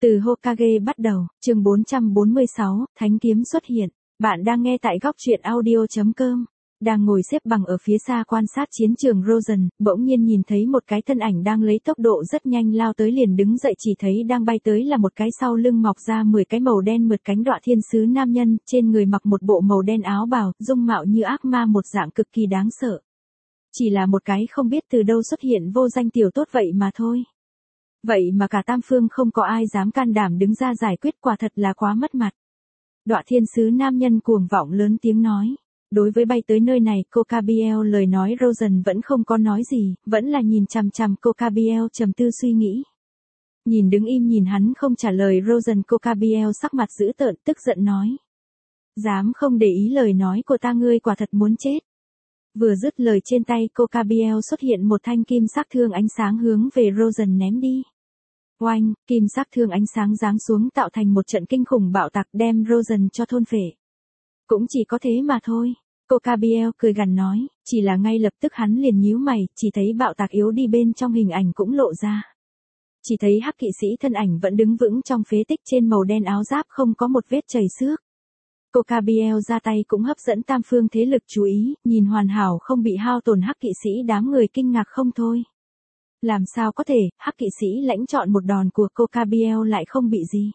Từ Hokage bắt đầu, chương 446, Thánh kiếm xuất hiện. Bạn đang nghe tại góc truyện audio.com. Đang ngồi xếp bằng ở phía xa quan sát chiến trường Rosen, bỗng nhiên nhìn thấy một cái thân ảnh đang lấy tốc độ rất nhanh lao tới, liền đứng dậy, chỉ thấy đang bay tới là một cái sau lưng mọc ra 10 cái màu đen mượt cánh đọa thiên sứ nam nhân, trên người mặc một bộ màu đen áo bào, dung mạo như ác ma, một dạng cực kỳ đáng sợ. Chỉ là một cái không biết từ đâu xuất hiện vô danh tiểu tốt vậy mà thôi. Vậy mà cả tam phương không có ai dám can đảm đứng ra giải quyết, quả thật là quá mất mặt. Đọa thiên sứ nam nhân cuồng vọng lớn tiếng nói. Đối với bay tới nơi này, Cocabiel lời nói Rosen vẫn không có nói gì, vẫn là nhìn chằm chằm Cocabiel trầm tư suy nghĩ. Nhìn đứng im nhìn hắn không trả lời Rosen, Cocabiel sắc mặt dữ tợn tức giận nói. Dám không để ý lời nói của ta, ngươi quả thật muốn chết. Vừa dứt lời, trên tay Cocabiel xuất hiện một thanh kim sắc thương ánh sáng hướng về Rosen ném đi. Oanh, kim sắc thương ánh sáng giáng xuống tạo thành một trận kinh khủng bạo tạc, đem Rosen cho thôn phệ. Cũng chỉ có thế mà thôi. Cocabiel cười gằn nói, chỉ là ngay lập tức hắn liền nhíu mày, chỉ thấy bạo tạc yếu đi, bên trong hình ảnh cũng lộ ra. Chỉ thấy hắc kỵ sĩ thân ảnh vẫn đứng vững trong phế tích, trên màu đen áo giáp không có một vết chảy xước. Cocabiel ra tay cũng hấp dẫn tam phương thế lực chú ý, nhìn hoàn hảo không bị hao tổn hắc kỵ sĩ, đám người kinh ngạc không thôi. Làm sao có thể, hắc kỵ sĩ lãnh chọn một đòn của Cocabiel lại không bị gì?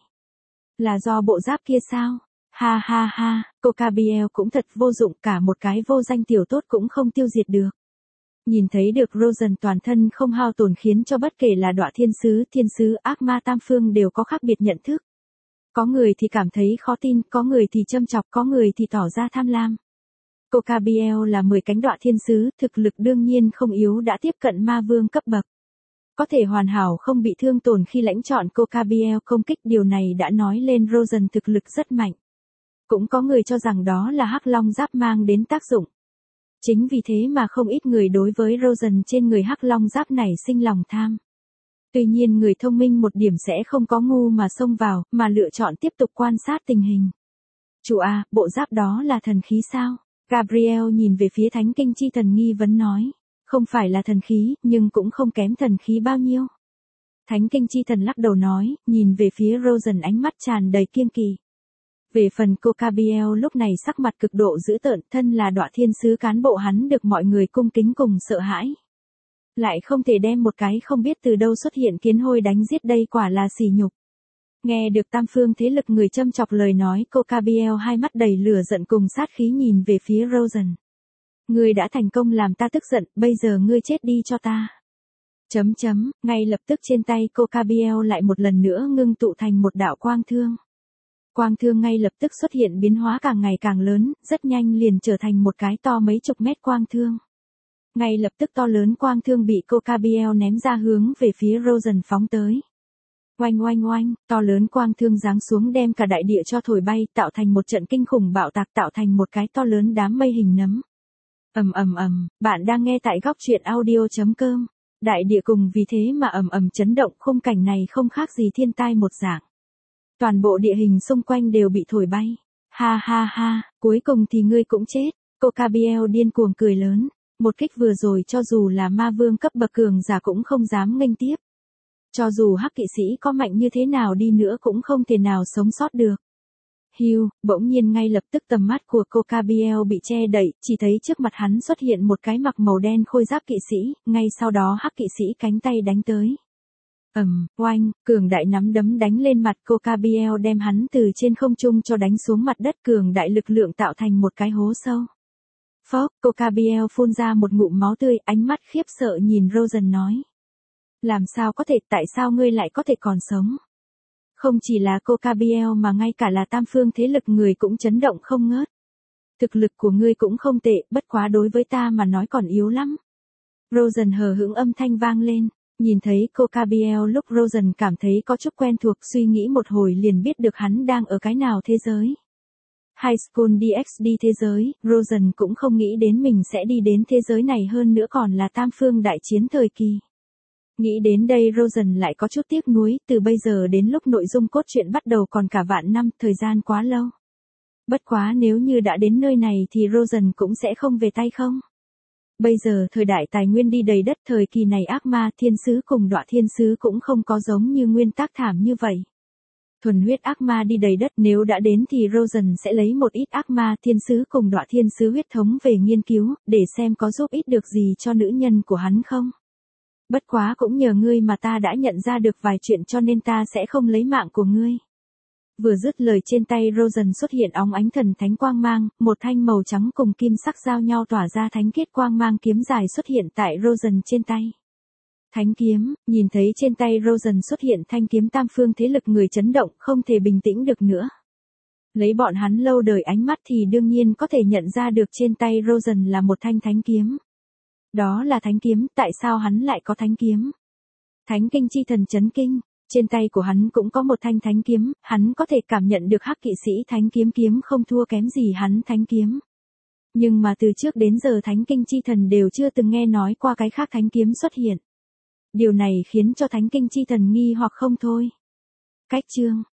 Là do bộ giáp kia sao? Ha ha ha, Cocabiel cũng thật vô dụng, cả một cái vô danh tiểu tốt cũng không tiêu diệt được. Nhìn thấy được Rosen toàn thân không hao tổn khiến cho bất kể là đọa thiên sứ, ác ma tam phương đều có khác biệt nhận thức. Có người thì cảm thấy khó tin, có người thì châm chọc, có người thì tỏ ra tham lam. Cocabiel là 10 cánh đọa thiên sứ, thực lực đương nhiên không yếu, đã tiếp cận ma vương cấp bậc. Có thể hoàn hảo không bị thương tổn khi lãnh chọn Cocabiel công kích, điều này đã nói lên Rosen thực lực rất mạnh. Cũng có người cho rằng đó là hắc long giáp mang đến tác dụng. Chính vì thế mà không ít người đối với Rosen trên người hắc long giáp này sinh lòng tham. Tuy nhiên người thông minh một điểm sẽ không có ngu mà xông vào, mà lựa chọn tiếp tục quan sát tình hình. Chủ à, bộ giáp đó là thần khí sao? Gabriel nhìn về phía Thánh Kinh Chi Thần nghi vấn nói. Không phải là thần khí, nhưng cũng không kém thần khí bao nhiêu. Thánh Kinh Chi Thần lắc đầu nói, nhìn về phía Rosen ánh mắt tràn đầy kiêng kỵ. Về phần Cocabiel lúc này sắc mặt cực độ dữ tợn, thân là đọa thiên sứ cán bộ, hắn được mọi người cung kính cùng sợ hãi. Lại không thể đem một cái không biết từ đâu xuất hiện kiến hôi đánh giết, đây quả là sỉ nhục. Nghe được tam phương thế lực người châm chọc lời nói, Cocabiel hai mắt đầy lửa giận cùng sát khí nhìn về phía Rosen. Ngươi đã thành công làm ta tức giận, bây giờ ngươi chết đi cho ta. Ngay lập tức trên tay Cocabiel lại một lần nữa ngưng tụ thành một đạo quang thương. Quang thương ngay lập tức xuất hiện biến hóa càng ngày càng lớn, rất nhanh liền trở thành một cái to mấy chục mét quang thương. Ngay lập tức to lớn quang thương bị Cocabiel ném ra hướng về phía Rosen phóng tới. Oanh oanh oanh, to lớn quang thương giáng xuống đem cả đại địa cho thổi bay, tạo thành một trận kinh khủng bạo tạc, tạo thành một cái to lớn đám mây hình nấm. Bạn đang nghe tại góc truyện audio.com. Đại địa cùng vì thế mà chấn động, khung cảnh này không khác gì thiên tai một dạng. Toàn bộ địa hình xung quanh đều bị thổi bay. Ha ha ha, cuối cùng thì ngươi cũng chết. Cocabiel điên cuồng cười lớn. Một kích vừa rồi cho dù là ma vương cấp bậc cường giả cũng không dám nghênh tiếp. Cho dù hắc kỵ sĩ có mạnh như thế nào đi nữa cũng không thể nào sống sót được. Hưu, bỗng nhiên ngay lập tức tầm mắt của Cocabiel bị che đậy, chỉ thấy trước mặt hắn xuất hiện một cái mặc màu đen khôi giáp kỵ sĩ, ngay sau đó hắc kỵ sĩ cánh tay đánh tới. Oanh, cường đại nắm đấm đánh lên mặt Cocabiel, đem hắn từ trên không trung cho đánh xuống mặt đất, cường đại lực lượng tạo thành một cái hố sâu. Phốc, Cocabiel phun ra một ngụm máu tươi, ánh mắt khiếp sợ nhìn Rosen nói. Làm sao có thể, tại sao ngươi lại có thể còn sống? Không chỉ là Cocabiel mà ngay cả là tam phương thế lực người cũng chấn động không ngớt. Thực lực của ngươi cũng không tệ, bất quá đối với ta mà nói còn yếu lắm. Rosen hờ hững âm thanh vang lên. Nhìn thấy Cocabiel lúc Rosen cảm thấy có chút quen thuộc, suy nghĩ một hồi liền biết được hắn đang ở cái nào thế giới. High School DxD thế giới, Rosen cũng không nghĩ đến mình sẽ đi đến thế giới này, hơn nữa còn là tam phương đại chiến thời kỳ. Nghĩ đến đây Rosen lại có chút tiếc nuối, từ bây giờ đến lúc nội dung cốt truyện bắt đầu còn cả vạn năm, thời gian quá lâu. Bất quá nếu như đã đến nơi này thì Rosen cũng sẽ không về tay không? Bây giờ thời đại tài nguyên đi đầy đất, thời kỳ này ác ma thiên sứ cùng đọa thiên sứ cũng không có giống như nguyên tác thảm như vậy. Thuần huyết ác ma đi đầy đất, nếu đã đến thì Rosen sẽ lấy một ít ác ma thiên sứ cùng đọa thiên sứ huyết thống về nghiên cứu, để xem có giúp ích được gì cho nữ nhân của hắn không. Bất quá cũng nhờ ngươi mà ta đã nhận ra được vài chuyện cho nên ta sẽ không lấy mạng của ngươi. Vừa dứt lời trên tay Rosen xuất hiện óng ánh thần thánh quang mang, một thanh màu trắng cùng kim sắc giao nhau tỏa ra thánh kết quang mang kiếm dài xuất hiện tại Rosen trên tay. Thánh kiếm, nhìn thấy trên tay Rosen xuất hiện thanh kiếm tam phương thế lực người chấn động không thể bình tĩnh được nữa. Lấy bọn hắn lâu đời ánh mắt thì đương nhiên có thể nhận ra được trên tay Rosen là một thanh thánh kiếm. Đó là thánh kiếm, tại sao hắn lại có thánh kiếm? Thánh kinh chi thần chấn kinh, trên tay của hắn cũng có một thanh thánh kiếm, hắn có thể cảm nhận được hắc kỵ sĩ thánh kiếm kiếm không thua kém gì hắn thánh kiếm. Nhưng mà từ trước đến giờ thánh kinh chi thần đều chưa từng nghe nói qua cái khác thánh kiếm xuất hiện. Điều này khiến cho thánh kinh chi thần nghi hoặc không thôi. Cách chương